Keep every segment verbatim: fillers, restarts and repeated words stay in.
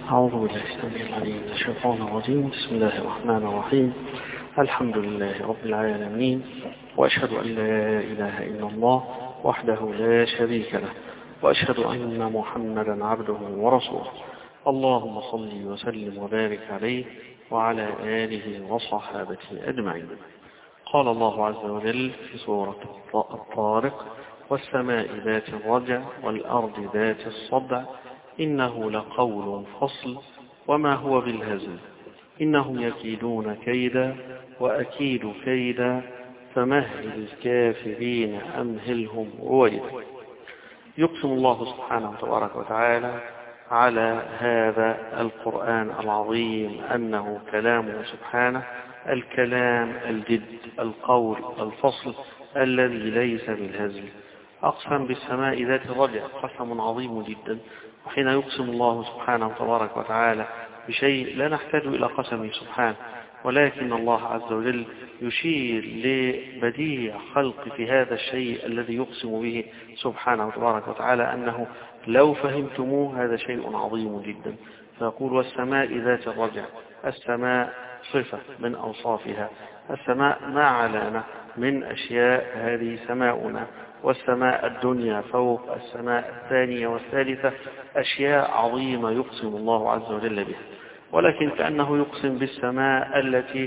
أعوذ بالله السميع العليم من الشيطان الرجيم. بسم الله الرحمن الرحيم. الحمد لله رب العالمين، وأشهد أن لا إله إلا الله وحده لا شريك له، وأشهد أن محمدا عبده ورسوله. اللهم صل وسلم وبارك عليه وعلى آله وصحابته أجمعين. قال الله عز وجل في سورة الطارق: والسماء ذات الرجع والأرض ذات الصدع إنه لقول فصل وما هو بالهزل إنهم يكيدون كيدا وأكيد كيدا فمهل الكافرين أمهلهم رويدا. يقسم الله سبحانه تبارك وتعالى على هذا القرآن العظيم أنه كلامه سبحانه الكلام الجد، القول الفصل الذي ليس بالهزل. أقسم بالسماء ذات الرجع، قسم عظيم جدا. وحين يقسم الله سبحانه تبارك وتعالى بشيء لا نحتاج إلى قسمه سبحانه، ولكن الله عز وجل يشير لبديع خلق في هذا الشيء الذي يقسم به سبحانه تبارك وتعالى أنه لو فهمتموه هذا شيء عظيم جدا. فيقول: والسماء ذات الرجع. السماء صفة من أوصافها، السماء ما علامة من أشياء هذه سماؤنا، والسماء الدنيا فوق السماء الثانية والثالثة أشياء عظيمة يقسم الله عز وجل بها، ولكن كأنه يقسم بالسماء التي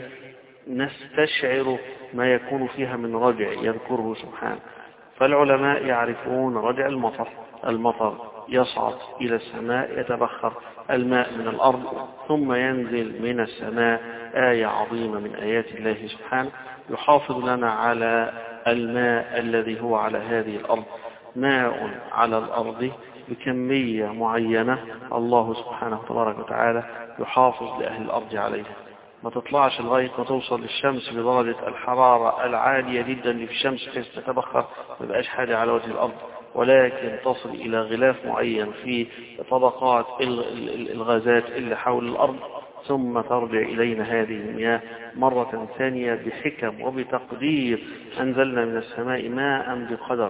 نستشعر ما يكون فيها من رجع يذكره سبحانه. فالعلماء يعرفون رجع المطر، المطر يصعد إلى السماء يتبخر الماء من الأرض ثم ينزل من السماء، آية عظيمة من آيات الله سبحانه يحافظ لنا على الماء الذي هو على هذه الأرض. ماء على الأرض بكمية معينة الله سبحانه تبارك وتعالى يحافظ لأهل الأرض عليها، ما تطلعش لغاية ما توصل للشمس بدرجة الحرارة العالية جدا اللي في الشمس حيث تتبخر ما يبقاش حاجة على وجه الأرض، ولكن تصل إلى غلاف معين في طبقات الغازات اللي حول الأرض، ثم ترجع إلينا هذه المياه مرة ثانية بحكم وبتقدير. أنزلنا من السماء ماء بقدر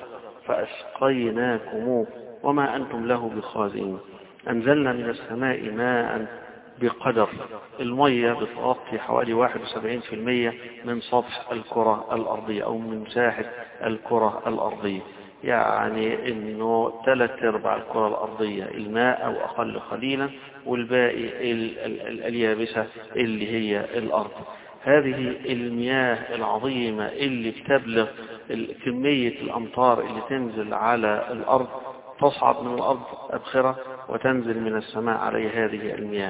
فأسقيناكموه وما أنتم له بخازنين. أنزلنا من السماء ماء بقدر. المية بتغطي حوالي واحد وسبعين بالمئة من سطح الكرة الأرضية أو من مساحة الكرة الأرضية، يعني انه ثلاث ارباع الكرة الارضية الماء او اقل قليلا، والباقي ال ال اليابسة اللي هي الارض. هذه المياه العظيمة اللي بتبلغ كمية الامطار اللي تنزل على الارض تصعد من الارض ابخرة وتنزل من السماء على هذه المياه.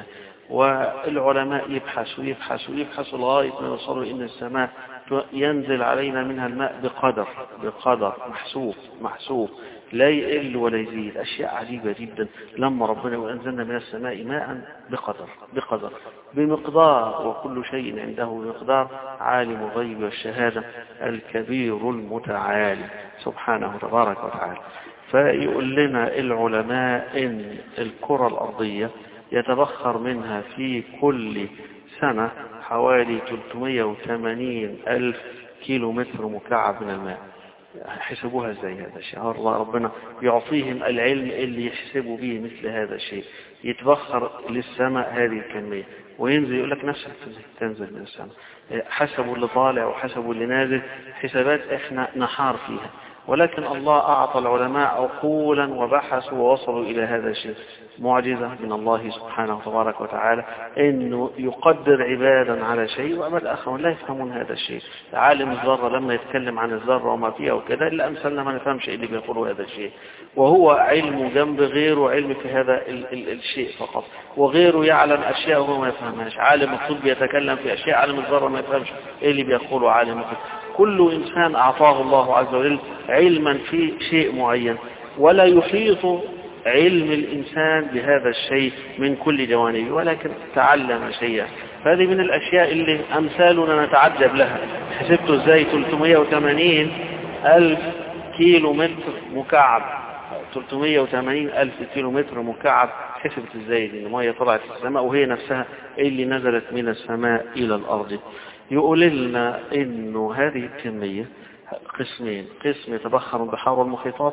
والعلماء يبحثوا يبحثوا يبحثوا لغاية ما يوصلوا إن السماء ينزل علينا منها الماء بقدر بقدر محسوب محسوب لا يقل ولا يزيد. أشياء عجيبة جدا لما ربنا أنزلنا من السماء ماء بقدر بقدر بمقدار، وكل شيء عنده بمقدار. عالم الغيب والشهادة الكبير المتعالي سبحانه تبارك وتعالى. فيقول لنا العلماء إن الكرة الأرضية يتبخر منها في كل سنة حوالي ثلاثمئة وثمانين ألف كيلو متر مكعب من الماء. حسبوها ازاي هذا الشيء؟ الله ربنا يعطيهم العلم اللي يحسبوا به مثل هذا الشيء. يتبخر للسماء هذه الكمية وينزل، يقول لك نفسها تنزل من السماء. حسبوا اللي طالع وحسبوا اللي نازل حسابات احنا نحار فيها، ولكن الله أعطى العلماء عقولا وبحثوا ووصلوا إلى هذا الشيء. معجزة من الله سبحانه تبارك وتعالى إنه يقدر عبادا على شيء وعباد آخرون لا يفهمون هذا الشيء. عالم الذرة لما يتكلم عن الذرة وما فيها وكذا إلا أمثلنا ما نفهمش اللي بيقولوا هذا الشيء، وهو علم جنب غيره علم في هذا ال ال الشيء فقط، وغيره يعلم أشياء وهو ما يفهمهاش. عالم الطب يتكلم في أشياء عالم الذرة ما يفهمش إيه اللي بيقوله عالم الطب. كل إنسان أعطاه الله عز وجل علما في شيء معين، ولا يحيط علم الإنسان بهذا الشيء من كل جوانبه، ولكن تعلم شيئا. فهذه من الأشياء اللي أمثالنا نتعجب لها. حسبته ازاي ثلاثمئة وثمانين ألف كيلو متر مكعب، ثلاثمئة وثمانين ألف كيلو متر مكعب حسبت ازاي دي؟ المية طلعت السماء وهي نفسها اللي نزلت من السماء إلى الأرض. يقول لنا إنه هذه الكمية قسمين: قسم يتبخر البحار والمحيطات،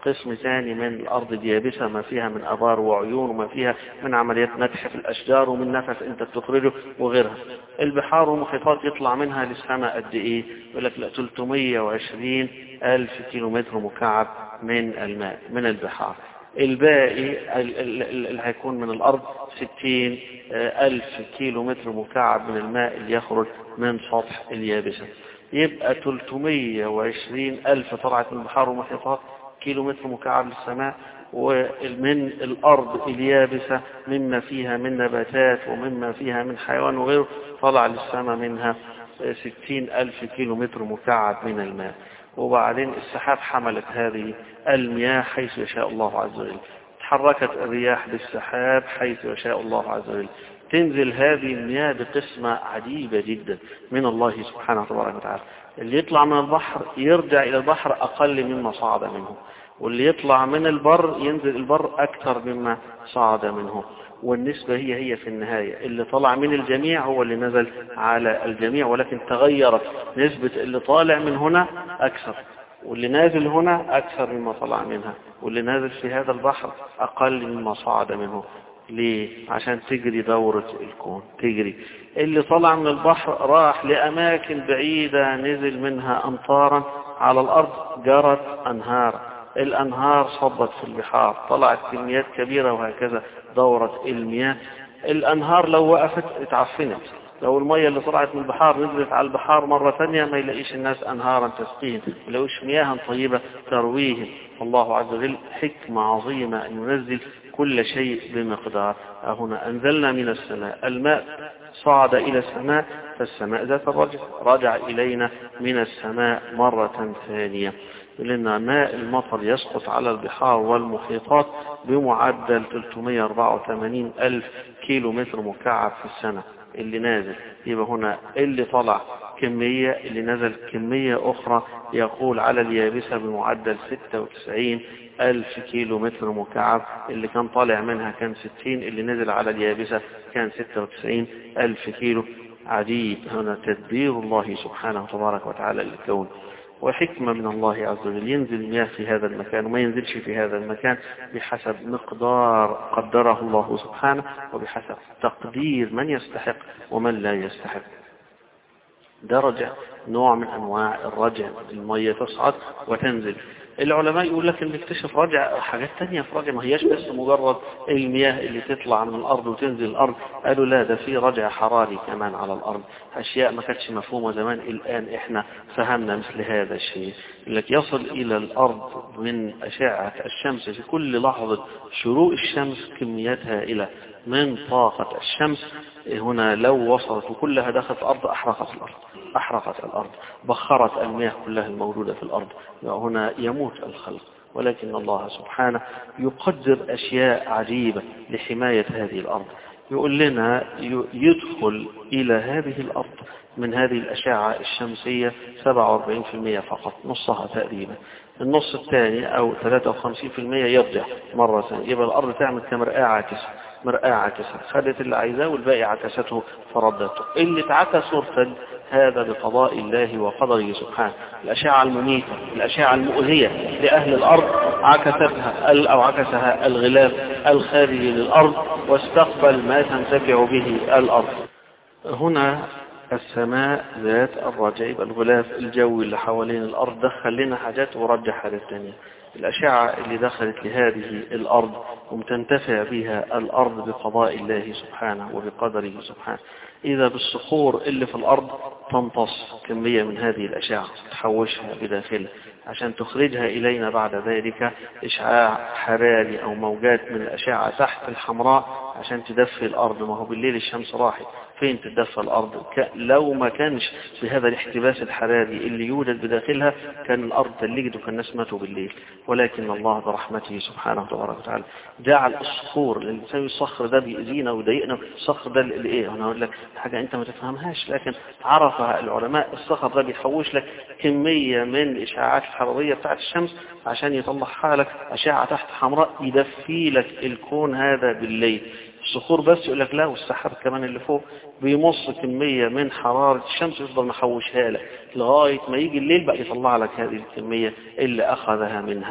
قسم ثاني من الأرض اليابسة ما فيها من أبار وعيون وما فيها من عمليات نتح في الأشجار ومن نفس أنت بتخرجه وغيرها. البحار والمحيطات يطلع منها للسماء قد إيه؟ يقول لك لا ثلاثمائة وعشرين ألف كيلو متر مكعب من الماء من البحار. الباقي اللي هيكون من الأرض ستين ألف كيلو متر مكعب من الماء اللي يخرج من سطح اليابسة. يبقى ثلاثمائة وعشرين ألف طلعت من البحار والمحيطات كيلو متر مكعب للسماء، ومن الأرض اليابسة مما فيها من نباتات ومما فيها من حيوان وغيره طلع للسماء منها ستين ألف كيلو متر مكعب من الماء. وبعدين السحاب حملت هذه المياه حيث يشاء الله عز وجل، تحركت الرياح بالسحاب حيث يشاء الله عز وجل، تنزل هذه المياه بقسمة عجيبة جدا من الله سبحانه وتعالى. اللي يطلع من البحر يرجع إلى البحر أقل مما صعد منه، واللي يطلع من البر ينزل البر أكثر مما صعد منه، والنسبة هي هي في النهاية. اللي طلع من الجميع هو اللي نزل على الجميع، ولكن تغيرت نسبة اللي طالع من هنا أكثر، واللي نازل هنا أكثر مما طلع منها، واللي نازل في هذا البحر أقل مما صعد منه. ليه؟ عشان تجري دورة الكون تجري. اللي طلع من البحر راح لأماكن بعيدة نزل منها أمطارا على الأرض، جرت أنهار، الأنهار صبت في البحار، طلعت كميات كبيرة، وهكذا دورة المياه. الأنهار لو وقفت اتعفنت، لو المية اللي طلعت من البحار نزلت على البحار مرة ثانية ما يلاقيش الناس أنهارا تسقيهم، ما يلاقوش مياها طيبة ترويهم. الله عز وجل حكمة عظيمة أن ينزل كل شيء بمقدار. هنا أنزلنا من السماء الماء صعد إلى السماء، فالسماء ذات الرجع رجع إلينا من السماء مرة ثانية، لأن ماء المطر يسقط على البحار والمحيطات بمعدل ثلاثمائة وأربعة وثمانين ألف كيلو متر مكعب في السنة اللي نازل. يبقى هنا اللي طلع كمية، اللي نزل كمية أخرى، يقول على اليابسة بمعدل ستة وتسعين ألف كيلو متر مكعب. اللي كان طالع منها كان ستين، اللي نزل على اليابسة كان ستة وتسعين ألف كيلو. عجيب، هنا تدبير الله سبحانه وتبارك وتعالى للكون، وحكمة من الله عز وجل. ينزل المياه في هذا المكان وما ينزلش في هذا المكان بحسب مقدار قدره الله سبحانه، وبحسب تقدير من يستحق ومن لا يستحق. درجة نوع من أنواع الرجع، المية تصعد وتنزل. العلماء يقول لك اللي اكتشف رجع حاجات تانية في رجع، ما هياش بس مجرد المياه اللي تطلع من الأرض وتنزل الأرض. قالوا لا، ده في رجع حراري كمان على الأرض، أشياء ما كانتش مفهومة زمان الآن إحنا فهمنا مثل هذا الشيء. لك يصل إلى الأرض من أشعة الشمس في كل لحظة شروق الشمس كميات هائلة من طاقة الشمس. هنا لو وصلت وكلها دخلت الأرض أحرقت الأرض أحرقت الأرض بخرت المياه كلها الموجودة في الأرض. هنا يموت الخلق، ولكن الله سبحانه يقدر أشياء عجيبة لحماية هذه الأرض. يقول لنا يدخل إلى هذه الأرض من هذه الأشعة الشمسية سبعة وأربعين بالمئة فقط، نصها تقريبا. النص الثاني أو ثلاثة وخمسين بالمئة يرجع مرة ثانية. يبقى الأرض تعمل كمرآة عاكسة، مرآة عاكسة، خدت اللي عايزاه والباقي عكسته فردته. اللي اتعكس وارتد هذا بقضاء الله وقدره سبحانه. الأشعة المميتة، الأشعة المؤذية لأهل الأرض عكستها أو عكسها الغلاف الخارجي للأرض، واستقبل ما تنتفع به الأرض. هنا السماء ذات الرجع، يبقى الغلاف الجوي اللي حوالين الأرض دخل لنا حاجات ورجع حاجات ثانية. الأشعة اللي دخلت لهذه الأرض ومتنتفع بها الأرض بقضاء الله سبحانه وبقدره سبحانه. إذا بالصخور اللي في الأرض تمتص كمية من هذه الأشعة تحوشها بداخلها عشان تخرجها إلينا بعد ذلك إشعاع حراري أو موجات من الأشعة تحت الحمراء عشان تدفي الأرض. ما هو بالليل الشمس راحت، فين تدفى الأرض؟ لو ما كانش بهذا الاحتباس الحراري اللي يوجد بداخلها كان الأرض تلجد وكان الناس ماتوا بالليل. ولكن الله برحمته سبحانه وتعالى جعل الصخور اللي بتسوي الصخر ده بيأذينا ويضايقنا. الصخر ده اللي ايه؟ انا اقول لك حاجه انت ما تفهمهاش، لكن عرفها العلماء. الصخر ده بيحوش لك كميه من الاشعاعات الحراريه بتاعت الشمس عشان يطلعها لك اشعه تحت حمراء يدفي لك الكون هذا بالليل. الصخور بس يقول لك لا، والسحاب كمان اللي فوق بيمص كمية من حرارة الشمس يفضل محوشها لك لغاية ما يجي الليل بقى يطلع لك هذه الكمية اللي أخذها منها.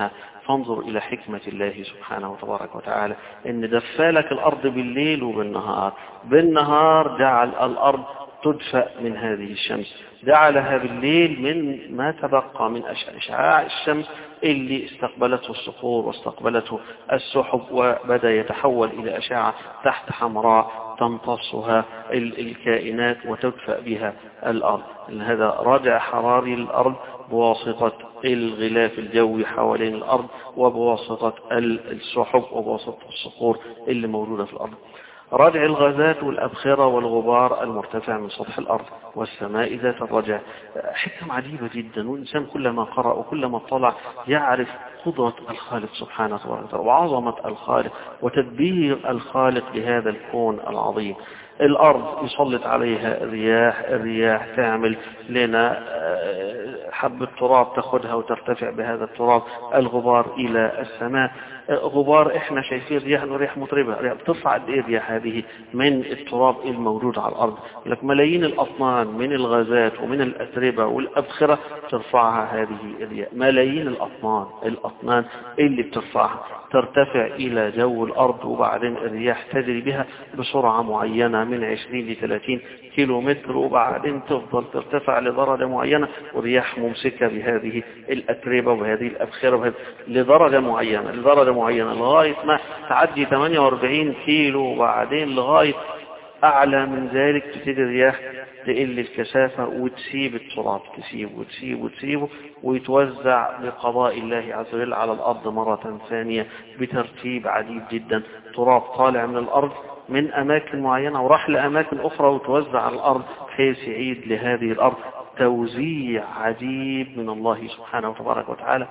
فانظر إلى حكمة الله سبحانه وتبارك وتعالى إن دفالك الأرض بالليل وبالنهار. بالنهار جعل الأرض تدفأ من هذه الشمس، جعلها بالليل من ما تبقى من أشعاع الشمس اللي استقبلته الصخور واستقبلته السحب، وبدأ يتحول إلى أشعة تحت حمراء تمتصها الكائنات وتدفأ بها الأرض. هذا رجع حراري للأرض بواسطة الغلاف الجوي حوالين الأرض وبواسطة السحب وبواسطة الصخور اللي موجودة في الأرض. رجع الغازات والأبخرة والغبار المرتفع من سطح الأرض والسماء ذات الرجع. حكم عجيبة جدا، والإنسان كلما قرأ وكلما اطلع يعرف قدرة الخالق سبحانه وتعالى وعظمة الخالق وتدبير الخالق لهذا الكون العظيم. الأرض يسلط عليها الرياح، الرياح تعمل لنا حبة تراب تاخدها وترتفع بهذا التراب الغبار إلى السماء. غبار احنا شايفين رياح ورياح مطربة، بترفع قد ايه الرياح هذه من التراب الموجود على الأرض؟ لك ملايين الأطنان من الغازات ومن الأتربة والأبخرة ترفعها هذه الرياح، ملايين الأطنان الأطنان اللي بترفعها ترتفع إلى جو الأرض، وبعدين الرياح تجري بها بسرعة معينة من عشرين لثلاثين كيلو متر، وبعدين تفضل ترتفع لدرجة معينة والرياح ممسكة بهذه الأتربة وبهذه الأبخرة وبهذه لدرجة معينة لدرجة معينة لغاية ما تعدي ثمانية وأربعين كيلو، وبعدين لغاية أعلى من ذلك تبتدي الرياح تقل الكثافة وتسيب التراب، تسيب وتسيب وتسيبه ويتوزع بقضاء الله عز وجل على الأرض مرة ثانية بترتيب عجيب جدا. تراب طالع من الأرض من أماكن معينة وراح لأماكن أخرى وتوزع على الأرض بحيث يعيد لهذه الأرض توزيع عجيب من الله سبحانه وتبارك وتعالى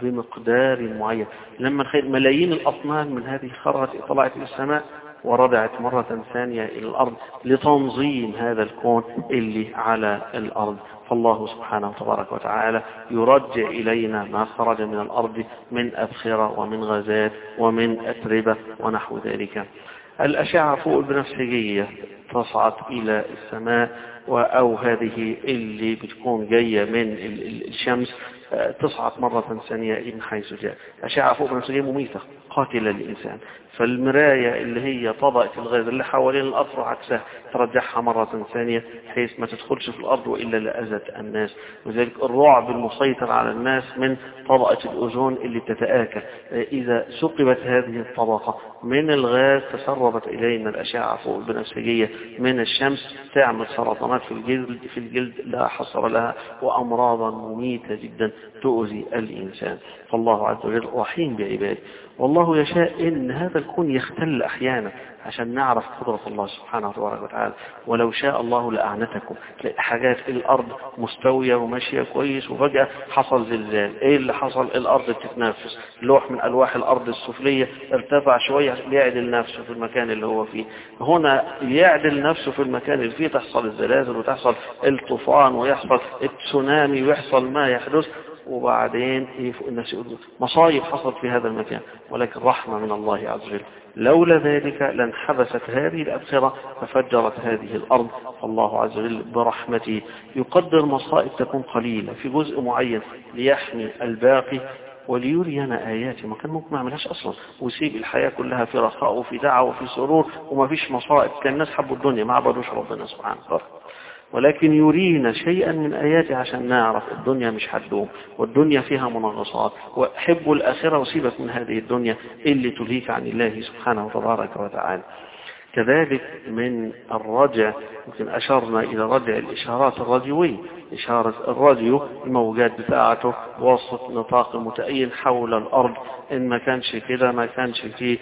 بمقدار معين. لما نخيل ملايين الأطنان من هذه الخرة طلعت إلى السماء ورجعت مرة ثانية إلى الأرض لتنظيم هذا الكون اللي على الأرض. فالله سبحانه وتبارك وتعالى يرجع إلينا ما خرج من الأرض من أبخرة ومن غازات ومن أتربة ونحو ذلك. الأشعة فوق البنفسجية تصعد إلى السماء، أو هذه اللي بتكون جاية من الشمس تصعد مرة ثانية من حيث جاء. أشعة فوق البنفسجية مميتة قاتلة للإنسان، فالمراية اللي هي طبقة الغاز اللي حوالين الأرض عكسها ترجعها مرة ثانية بحيث ما تدخلش في الأرض وإلا لأذت الناس. وذلك الرعب المسيطر على الناس من طبقة الأوزون اللي تتآكل، إذا ثقبت هذه الطبقة من الغاز تسربت إلينا الأشعة فوق البنفسجية من الشمس تعمل سرطانات في الجلد في الجلد لا حصر لها وأمراضا مميتة جدا تؤذي الإنسان. فالله عز وجل رحيم بعباده، والله يشاء إن هذا الكون يختل أحيانا عشان نعرف قدرة الله سبحانه وتبارك وتعالى. ولو شاء الله لأعنتكم، تلاقي حاجات الأرض مستوية وماشية كويس وفجأة حصل زلزال. إيه اللي حصل؟ الأرض بتتنفس، لوح من ألواح الأرض السفلية ارتفع شوية ليعدل نفسه في المكان اللي هو فيه. هنا يعدل نفسه في المكان اللي فيه تحصل الزلازل وتحصل الطوفان ويحصل التسونامي ويحصل ما يحدث، وبعدين الناس يقولوا مصايب حصلت في هذا المكان، ولكن رحمة من الله عز وجل. لولا ذلك لانحبست هذه الأبخرة ففجرت هذه الأرض. فالله عز وجل برحمته يقدر مصائب تكون قليلة في جزء معين ليحمي الباقي وليرينا آياته. ما كان ممكن ما يعملهاش أصلا ويسيب الحياة كلها في رخاء وفي دعوة وفي سرور وما فيش مصائب. كان الناس حبوا الدنيا ما عبدوش ربنا سبحانه وتعالى، ولكن يرينا شيئا من آياته عشان نعرف الدنيا مش حدوم والدنيا فيها منغصات، وحبوا الآخرة وسيبك من هذه الدنيا اللي تلهيك عن الله سبحانه وتبارك وتعالى. كذلك من الرجع يمكن أشرنا إلى رجع الإشارات الراديوية. إشارة الراديو الموجات بتاعته وسط نطاق متأين حول الأرض، إن ما كانش كده ما كانش فيه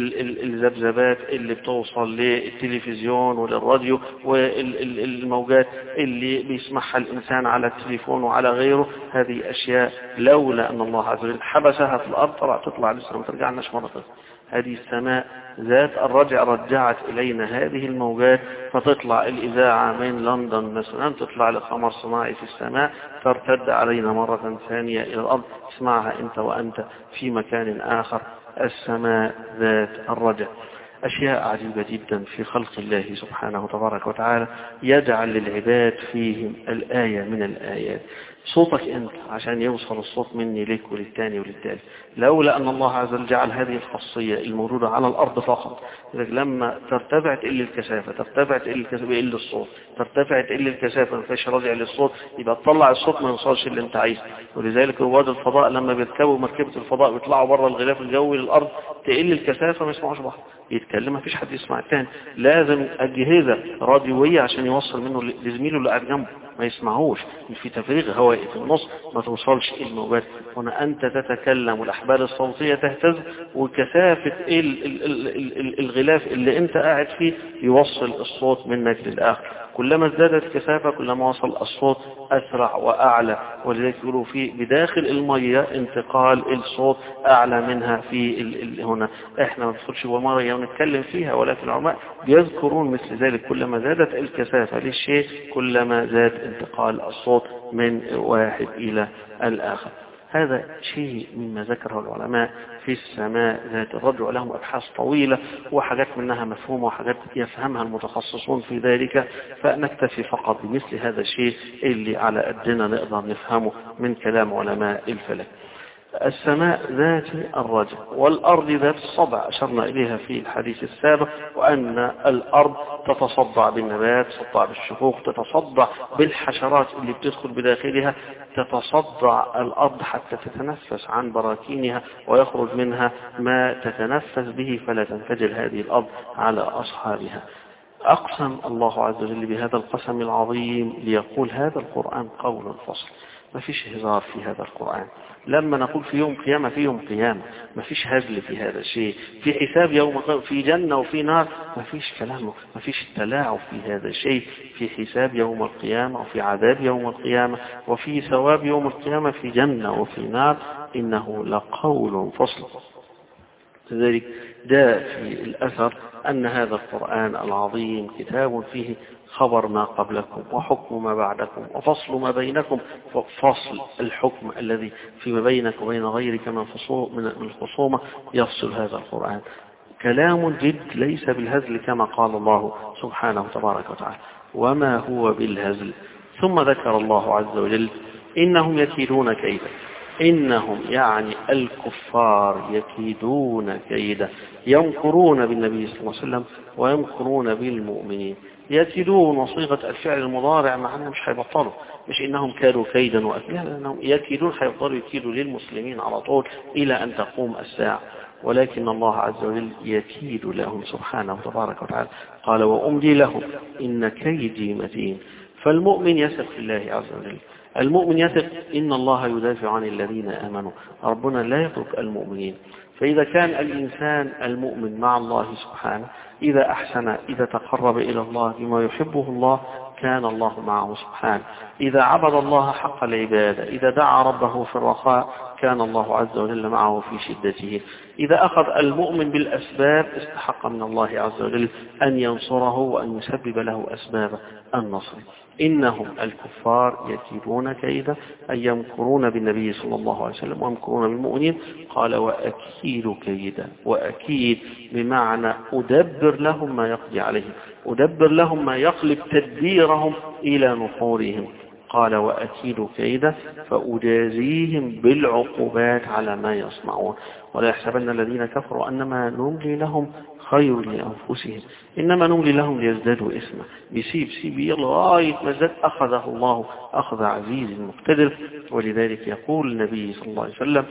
الذبذبات اللي بتوصل للتلفزيون وللراديو والموجات اللي بيسمعها الإنسان على التليفون وعلى غيره. هذه أشياء لولا أن الله عز وجل حبسها في الأرض طلع تطلع لسه ما ترجعناش مرة ثانية. هذه السماء ذات الرجع رجعت إلينا هذه الموجات، فتطلع الإذاعة من لندن مثلا تطلع لقمر صناعي في السماء ترتد علينا مرة ثانية إلى الأرض، اسمعها أنت وأنت في مكان آخر. السماء ذات الرجع. أشياء عجيبة جدا في خلق الله سبحانه وتبارك وتعالى يجعل للعباد فيهم الآية من الآيات. صوتك أنت عشان يوصل الصوت مني ليك وللتاني وللتالي. لولا أن الله عز وجل جعل هذه الخاصية الموجودة على الأرض فقط، لما ترتفع تقل الكثافة، ترتفع تقل الكثافة يقل الصوت، ترتفع تقل الكثافة ما فيش راجع للصوت، يبقى تطلع الصوت ما يوصلش اللي أنت عايزه. ولذلك رواد الفضاء لما بيركبوا مركبة الفضاء بيطلعوا بره الغلاف الجوي للأرض تقل الكثافة ما يسمعوش بعض، يتكلم ما فيش حد يسمع الثاني. لازم أجهزة راديوية عشان يوصل منه لزميله اللي قاعد جنبه ما يسمعوش، في تفريغ هوائي في النص ما توصلش الموجات. هنا أنت تتكلم والأحبال الصوتية تهتز وكثافة ال ال ال ال ال الغلاف اللي أنت قاعد فيه يوصل الصوت منك للآخر. كلما ازدادت كثافة كلما وصل الصوت أسرع وأعلى. ولذلك يقولوا في بداخل المية انتقال الصوت أعلى منها في ال ال هنا. احنا ما ندخلش ومرة ونتكلم فيها، ولكن العلماء بيذكرون مثل ذلك، كلما زادت الكثافة للشيء كلما زاد انتقال الصوت من واحد إلى الآخر. هذا شيء مما ذكره العلماء في السماء ذات الرجع، لهم أبحاث طويلة وحاجات منها مفهومة وحاجات يفهمها المتخصصون في ذلك، فنكتفي فقط بمثل هذا الشيء اللي على قدنا نقدر نفهمه من كلام علماء الفلك. السماء ذات الرجع والأرض ذات الصدع أشرنا إليها في الحديث السابق، وأن الأرض تتصدع بالنبات، تتصدع بالشقوق، تتصدع بالحشرات اللي بتدخل بداخلها، تتصدع الأرض حتى تتنفس عن براكينها ويخرج منها ما تتنفس به فلا تنفجر هذه الأرض على أصحابها. أقسم الله عز وجل بهذا القسم العظيم ليقول هذا القرآن قول فصل، ما فيش هزار في هذا القرآن. لما نقول في يوم قيامة في يوم قيامة ما فيش هزل في هذا الشيء، في حساب يوم قيامة، في جنة وفي نار ما فيش كلام، ما فيش تلاعب في هذا الشيء، في حساب يوم القيامة وفي عذاب يوم القيامة وفي ثواب يوم القيامة، في جنة وفي نار، إنه لقول فصل. لذلك جاء في الأثر أن هذا القرآن العظيم كتاب فيه خبر ما قبلكم وحكم ما بعدكم وفصل ما بينكم، فصل الحكم الذي فيما بينك وبين غيرك من الخصومة يفصل هذا القرآن. كلام جد ليس بالهزل كما قال الله سبحانه تبارك وتعالى وما هو بالهزل. ثم ذكر الله عز وجل إنهم يكيدون كيدا، إنهم يعني الكفار يكيدون كيدا، يمكرون بالنبي صلى الله عليه وسلم ويمكرون بالمؤمنين. يكيدون وصيغة الفعل المضارع معناه مش هيبطلوا، مش إنهم كادوا كيدا وأكيدا، لأنهم يكيدون هيفضلوا يكيدوا للمسلمين على طول إلى أن تقوم الساعة. ولكن الله عز وجل يكيد لهم سبحانه وتبارك وتعالى، قال وأملي لهم إن كيدي متين. فالمؤمن يثق في الله عز وجل، المؤمن يثق إن الله يدافع عن الذين آمنوا، ربنا لا يترك المؤمنين. فإذا كان الإنسان المؤمن مع الله سبحانه إذا أحسن، إذا تقرب إلى الله بما يحبه الله كان الله معه سبحانه، إذا عبد الله حق العبادة، إذا دعا ربه في الرخاء كان الله عز وجل معه في شدته. إذا أخذ المؤمن بالأسباب استحق من الله عز وجل أن ينصره وأن يسبب له أسباب النصر. إنهم الكفار يكيدون كيدا أي يمكرون بالنبي صلى الله عليه وسلم ويمكرون بالمؤمنين. قال وأكيد كيدا، وأكيد بمعنى أدبر لهم ما يقضي عليهم، أدبر لهم ما يقلب تدبيرهم إلى نحورهم. قال وأكيد كيدا فأجازيهم بالعقوبات على ما يصنعون. ولا يحسبن الذين كفروا أنما نملي لهم خير لأنفسهم إنما نملي لهم ليزدادوا إثما. بيسيب سيب يلا غاية ما زاد أخذه الله أخذ عزيز مقتدر. ولذلك يقول النبي صلى الله عليه وسلم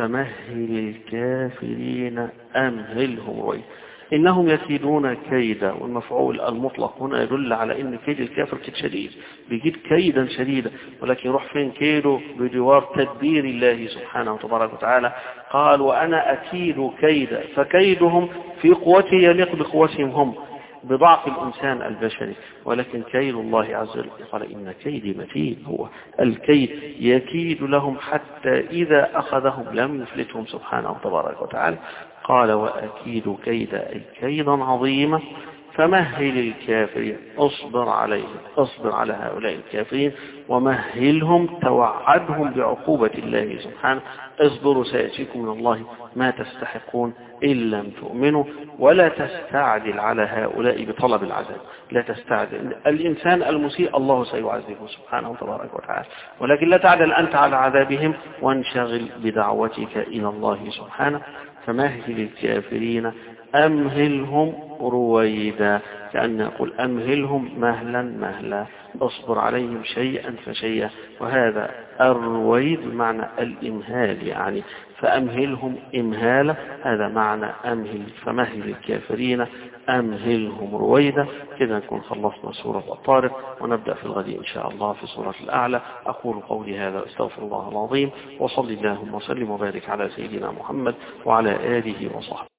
فمهل الكافرين أمهلهم رويدا. إنهم يكيدون كيدا، والمفعول المطلق هنا يدل على إن كيد الكافر كيد شديد، بيجيد كيدا شديدا، ولكن يروح فين كيده؟ بجوار تدبير الله سبحانه وتبارك وتعالى. قال وأنا أكيد كيدا، فكيدهم في قوته يليق بقوتهم هم، بضعف الإنسان البشري، ولكن كيد الله عز وجل قال إن كيدي متين. هو الكيد يكيد لهم حتى إذا أخذهم لم يفلتهم سبحانه وتبارك وتعالى. قال وأكيد كيدا أي كيدا عظيما فمهل الكافرين، اصبر عليهم، اصبر على هؤلاء الكافرين ومهلهم، توعدهم بعقوبة الله سبحانه. اصبروا سيأتيكم من الله ما تستحقون إن لم تؤمنوا، ولا تستعجل على هؤلاء بطلب العذاب. لا تستعجل، الإنسان المسيء الله سيعذبه سبحانه تبارك وتعالى، ولكن لا تعجل أنت على عذابهم، وانشغل بدعوتك إلى الله سبحانه. فمهل الكافرين أمهلهم رويدا، كأن يقول أمهلهم مهلا مهلا، اصبر عليهم شيئا فشيئا. وهذا الرويد معنى الإمهال يعني، فأمهلهم إمهالا، هذا معنى أمهل. فمهل الكافرين أمهلهم رويدا. كذا نكون خلصنا سورة الطارق، ونبدأ في الغد إن شاء الله في سورة الأعلى. أقول قولي هذا أستغفر الله العظيم، وصلي اللهم وسلم وبارك على سيدنا محمد وعلى آله وصحبه.